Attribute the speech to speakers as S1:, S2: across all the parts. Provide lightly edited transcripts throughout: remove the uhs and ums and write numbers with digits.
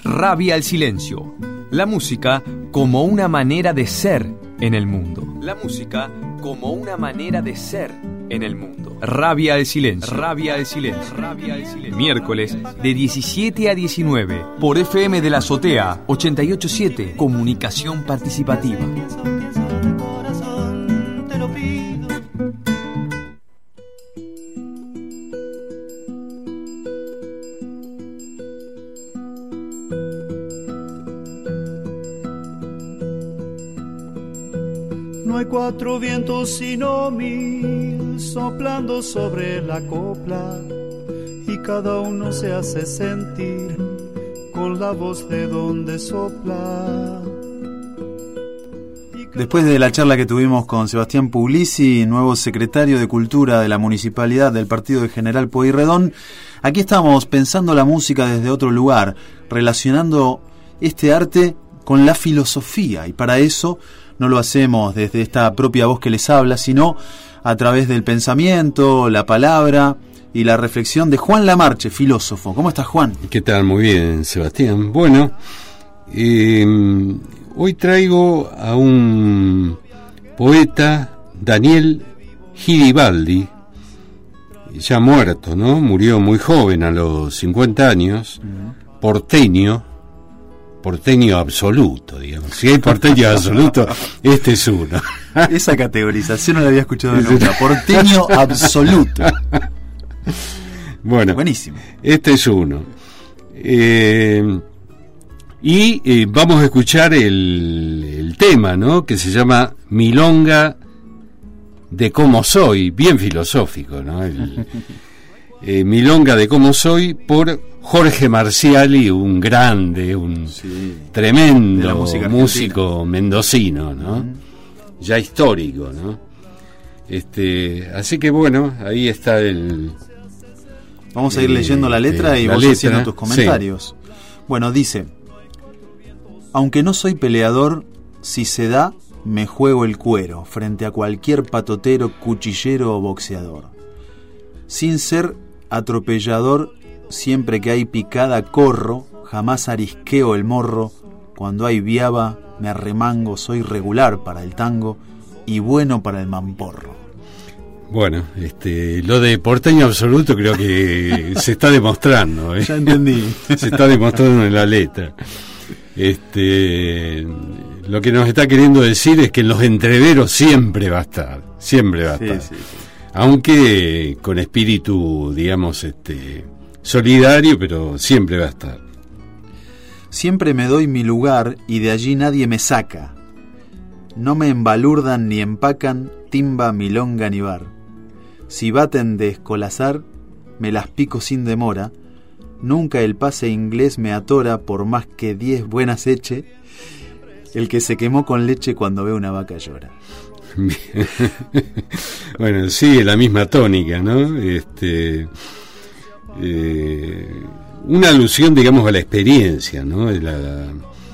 S1: Rabia al silencio. La música como una manera de ser en el mundo. La música como una manera de ser en el mundo. Rabia al silencio. Rabia al silencio. Rabia al silencio. Miércoles de 17 a 19 por FM de la Azotea 88.7. Comunicación participativa.
S2: No hay cuatro vientos sino mil soplando sobre la copla, y cada uno se hace sentir con la voz de donde sopla.
S3: Después de la charla que tuvimos con Sebastián Puglisi, nuevo secretario de Cultura de la Municipalidad del Partido de General Pueyrredón, aquí estamos pensando la música desde otro lugar, relacionando este arte con la filosofía, y para eso no lo hacemos desde esta propia voz que les habla, sino a través del pensamiento, la palabra y la reflexión de Juan Lamarche, filósofo. ¿Cómo estás, Juan?
S4: ¿Qué tal? Muy bien, Sebastián. Bueno, hoy traigo a un poeta, Daniel Giribaldi, ya muerto, ¿no? Murió muy joven, a los 50 años, porteño absoluto, digamos. Si hay porteño absoluto, este es uno.
S3: Esa categorización no la había escuchado nunca. Porteño absoluto.
S4: Bueno,
S3: buenísimo.
S4: Este es uno. Y vamos a escuchar el tema, ¿no? Que se llama Milonga de cómo soy, bien filosófico, ¿no? Milonga de cómo soy, por Jorge Marciali, un grande, un tremendo músico mendocino, ¿no? Ya histórico, ¿no? Así que bueno, ahí está el...
S3: Vamos a ir leyendo la letra y vos haciendo tus comentarios. Sí. Bueno, dice: aunque no soy peleador, si se da, me juego el cuero frente a cualquier patotero, cuchillero o boxeador. Sin ser atropellador, siempre que hay picada corro, jamás arisqueo el morro. Cuando hay viaba me arremango, soy regular para el tango y bueno para el mamporro.
S4: Bueno, lo de porteño absoluto creo que se está demostrando, ¿eh?
S3: Ya entendí. Se
S4: está demostrando en la letra. Lo que nos está queriendo decir es que en los entreveros siempre va a estar. Sí. Aunque con espíritu, digamos, solidario, pero siempre va a estar.
S3: Siempre me doy mi lugar y de allí nadie me saca. No me embalurdan ni empacan timba, milonga ni bar. Si baten de escolazar, me las pico sin demora. Nunca el pase inglés me atora, por más que 10 buenas eche. El que se quemó con leche cuando ve una vaca llora.
S4: Bueno, sigue la misma tónica, ¿no? Una alusión, digamos, a la experiencia, ¿no? La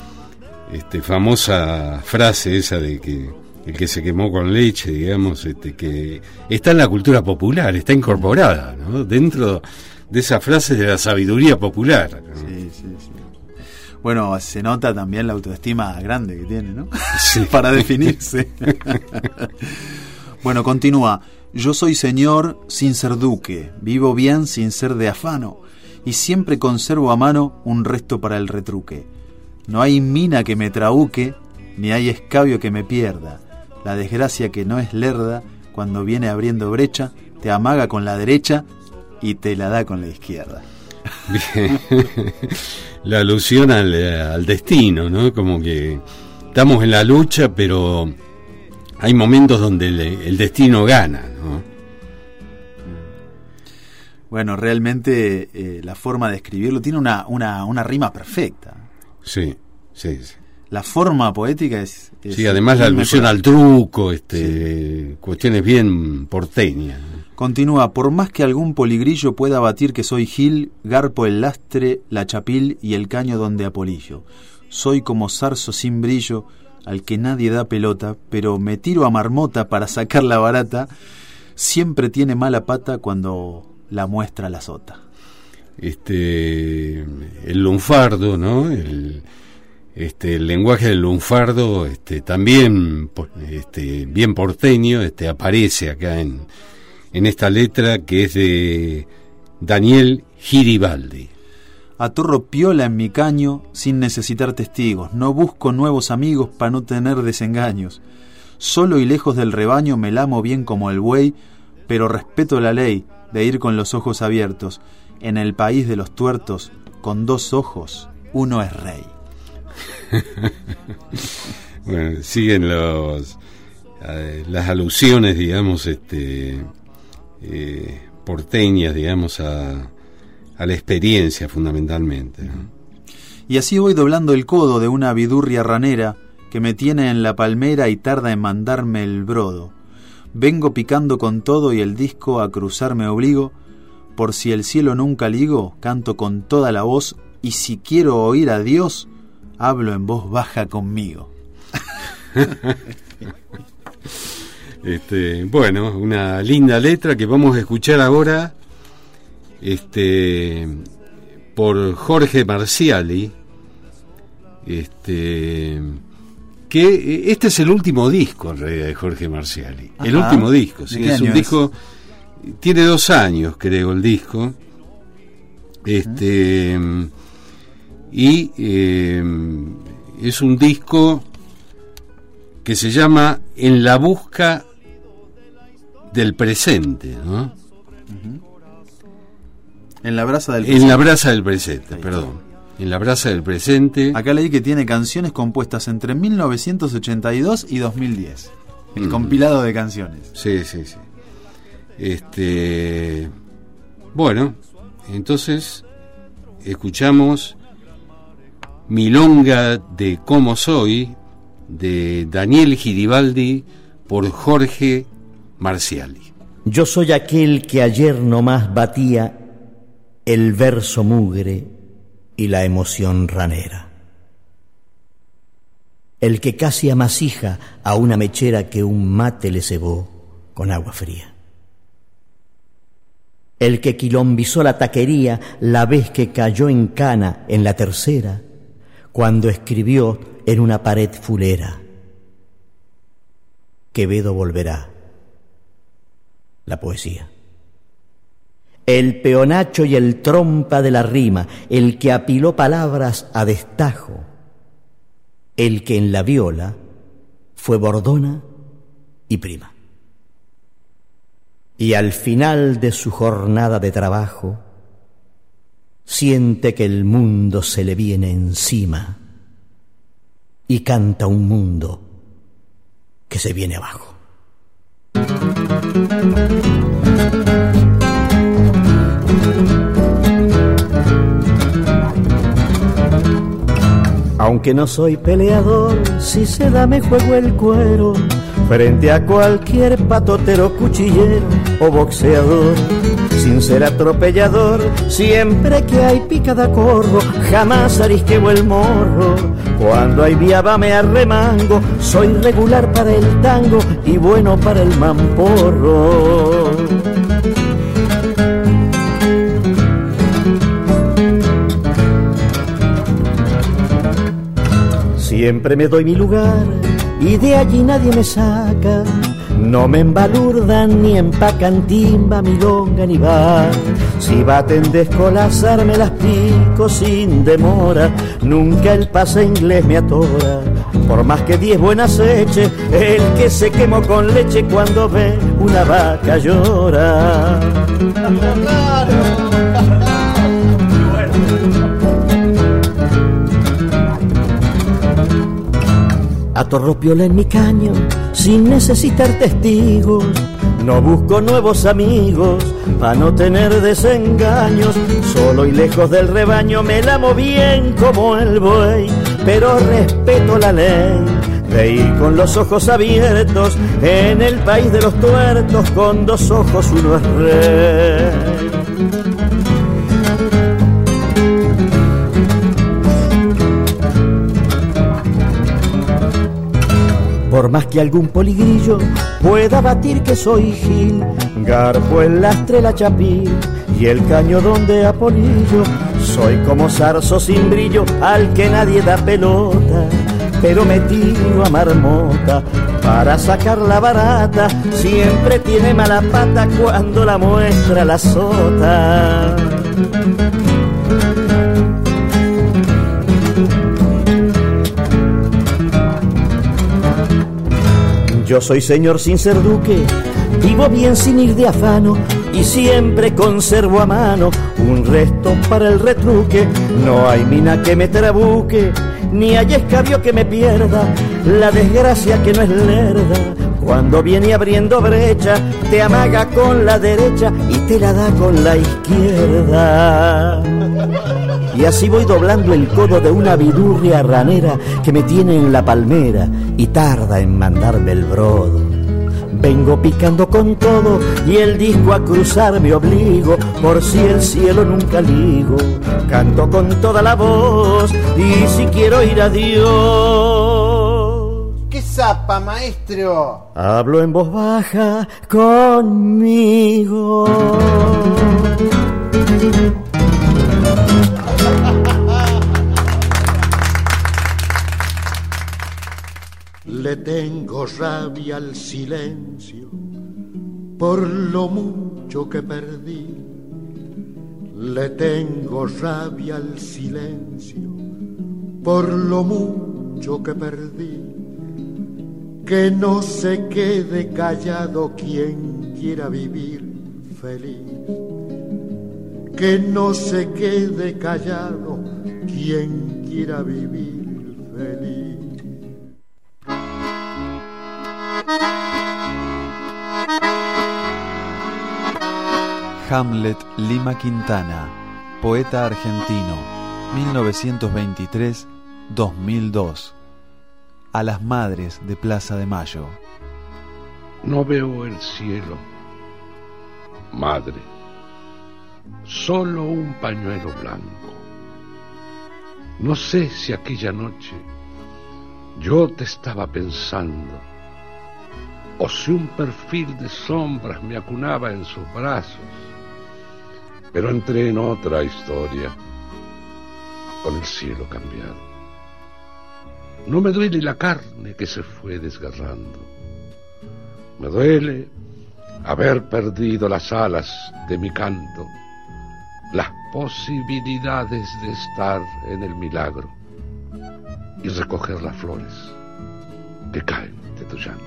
S4: famosa frase esa de que el que se quemó con leche, digamos, que está en la cultura popular, está incorporada, ¿no? Dentro de esa frase de la sabiduría popular, ¿no?
S3: Sí. Bueno, se nota también la autoestima grande que tiene, ¿no?
S4: Sí.
S3: Para definirse. Bueno, continúa. Yo soy señor sin ser duque, vivo bien sin ser de afano, y siempre conservo a mano un resto para el retruque. No hay mina que me trabuque, ni hay escabio que me pierda. La desgracia que no es lerda, cuando viene abriendo brecha, te amaga con la derecha y te la da con la izquierda.
S4: Bien. La alusión al destino, ¿no? Como que estamos en la lucha, pero hay momentos donde el destino gana, ¿no?
S3: Bueno, realmente la forma de escribirlo tiene una rima perfecta.
S4: Sí.
S3: La forma poética es
S4: sí, además la alusión al truco, cuestiones bien porteñas.
S3: Continúa: por más que algún poligrillo pueda batir que soy Gil, garpo el lastre, la chapil y el caño donde apolillo. Soy como zarzo sin brillo, al que nadie da pelota, pero me tiro a marmota para sacar la barata. Siempre tiene mala pata cuando la muestra la sota.
S4: el lunfardo, ¿no? El lenguaje del lunfardo, también, bien porteño, aparece acá en esta letra, que es de Daniel Giribaldi.
S3: Atorro piola en mi caño sin necesitar testigos, no busco nuevos amigos para no tener desengaños. Solo y lejos del rebaño me lamo bien como el buey, pero respeto la ley de ir con los ojos abiertos. En el país de los tuertos, con 2 ojos, uno es rey.
S4: Bueno, siguen las alusiones, digamos, porteñas, digamos, a la experiencia fundamentalmente, ¿no?
S3: Y así voy doblando el codo de una vidurria ranera que me tiene en la palmera y tarda en mandarme el brodo. Vengo picando con todo y el disco a cruzar me obligo, por si el cielo nunca ligo, canto con toda la voz, y si quiero oír a Dios, hablo en voz baja conmigo.
S4: Bueno, una linda letra que vamos a escuchar ahora, por Jorge Marciali, que este es el último disco en realidad de Jorge Marciali. Ajá. El último disco, sí, es un disco, tiene 2 años creo el disco, y es un disco que se llama En la busca del presente, ¿no?
S3: Uh-huh. En la brasa del presente.
S4: En la brasa del presente, perdón. En la brasa del presente.
S3: Acá leí que tiene canciones compuestas entre 1982 y 2010. El compilado de canciones.
S4: Sí. Bueno, entonces escuchamos Milonga de Cómo Soy, de Daniel Giribaldi, por Jorge Marciali.
S5: Yo soy aquel que ayer nomás batía el verso mugre y la emoción ranera, el que casi amasija a una mechera que un mate le cebó con agua fría, el que quilombizó la taquería la vez que cayó en cana en la tercera, cuando escribió en una pared fulera: Quevedo volverá, la poesía. El peonacho y el trompa de la rima, el que apiló palabras a destajo, el que en la viola fue bordona y prima. Y al final de su jornada de trabajo, siente que el mundo se le viene encima y canta un mundo que se viene abajo. Aunque no soy peleador, si se da me juego el cuero frente a cualquier patotero, cuchillero o boxeador. Sin ser atropellador, siempre que hay picada corro, jamás arisqueo el morro. Cuando hay viaba me arremango, soy regular para el tango y bueno para el mamporro. Siempre me doy mi lugar y de allí nadie me saca. No me embalurdan ni empacan timba, milonga ni bar. Si baten de escolazar me las pico sin demora. Nunca el pase inglés me atora. Por más que 10 buenas eche, el que se quemó con leche cuando ve una vaca llora. Atorro piola en mi caño sin necesitar testigos. No busco nuevos amigos pa' no tener desengaños. Solo y lejos del rebaño me lamo bien como el buey, pero respeto la ley de ir con los ojos abiertos. En el país de los tuertos, con 2 ojos uno es rey. Por más que algún poligrillo pueda batir que soy gil, garpo el lastre la chapil y el caño donde apolillo. Soy como zarzo sin brillo al que nadie da pelota, pero me tiro a marmota para sacar la barata. Siempre tiene mala pata cuando la muestra la azota. Yo soy señor sin ser duque, vivo bien sin ir de afano, y siempre conservo a mano un resto para el retruque. No hay mina que me trabuque, ni hay escabio que me pierda la desgracia que no es lerda. Cuando viene abriendo brecha, te amaga con la derecha y te la da con la izquierda. Y así voy doblando el codo de una vidurria ranera que me tiene en la palmera y tarda en mandarme el brodo. Vengo picando con todo y el disco a cruzar me obligo, por si el cielo nunca ligo. Canto con toda la voz y si quiero ir a Dios.
S6: ¡Qué zapa, maestro!
S5: Hablo en voz baja conmigo.
S7: Le tengo rabia al silencio por lo mucho que perdí. Le tengo rabia al silencio por lo mucho que perdí. Que no se quede callado quien quiera vivir feliz. Que no se quede callado quien quiera vivir feliz.
S3: Hamlet Lima Quintana, poeta argentino, 1923-2002. A las madres de Plaza de Mayo.
S8: No veo el cielo, madre, solo un pañuelo blanco. No sé si aquella noche yo te estaba pensando, o si un perfil de sombras me acunaba en sus brazos, pero entré en otra historia, con el cielo cambiado. No me duele la carne que se fue desgarrando, me duele haber perdido las alas de mi canto, las posibilidades de estar en el milagro y recoger las flores que caen de tu llanto.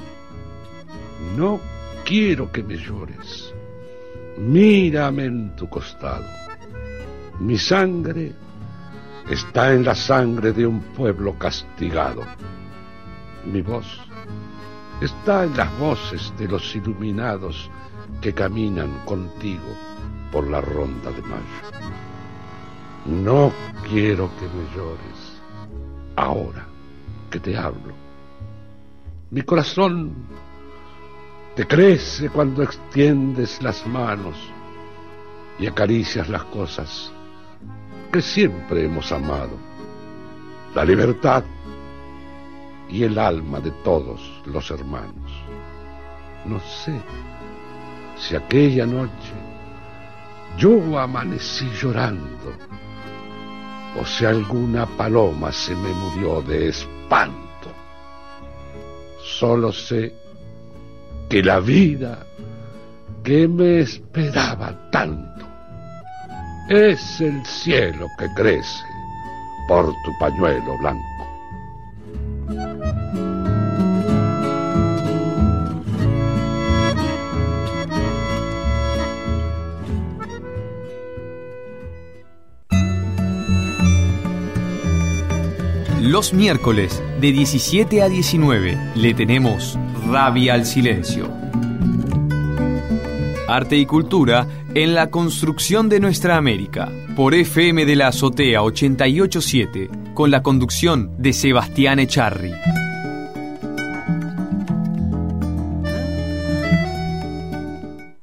S8: No quiero que me llores, mírame en tu costado. Mi sangre está en la sangre de un pueblo castigado. Mi voz está en las voces de los iluminados que caminan contigo por la ronda de mayo. No quiero que me llores, ahora que te hablo. Mi corazón te crece cuando extiendes las manos y acaricias las cosas que siempre hemos amado, la libertad y el alma de todos los hermanos. No sé si aquella noche yo amanecí llorando o si alguna paloma se me murió de espanto. Solo sé que la vida que me esperaba tanto es el cielo que crece por tu pañuelo blanco.
S1: Los miércoles de 17 a 19 le tenemos Rabia al Silencio. Arte y cultura en la construcción de nuestra América. Por FM de la Azotea 88.7, con la conducción de Sebastián Echarri.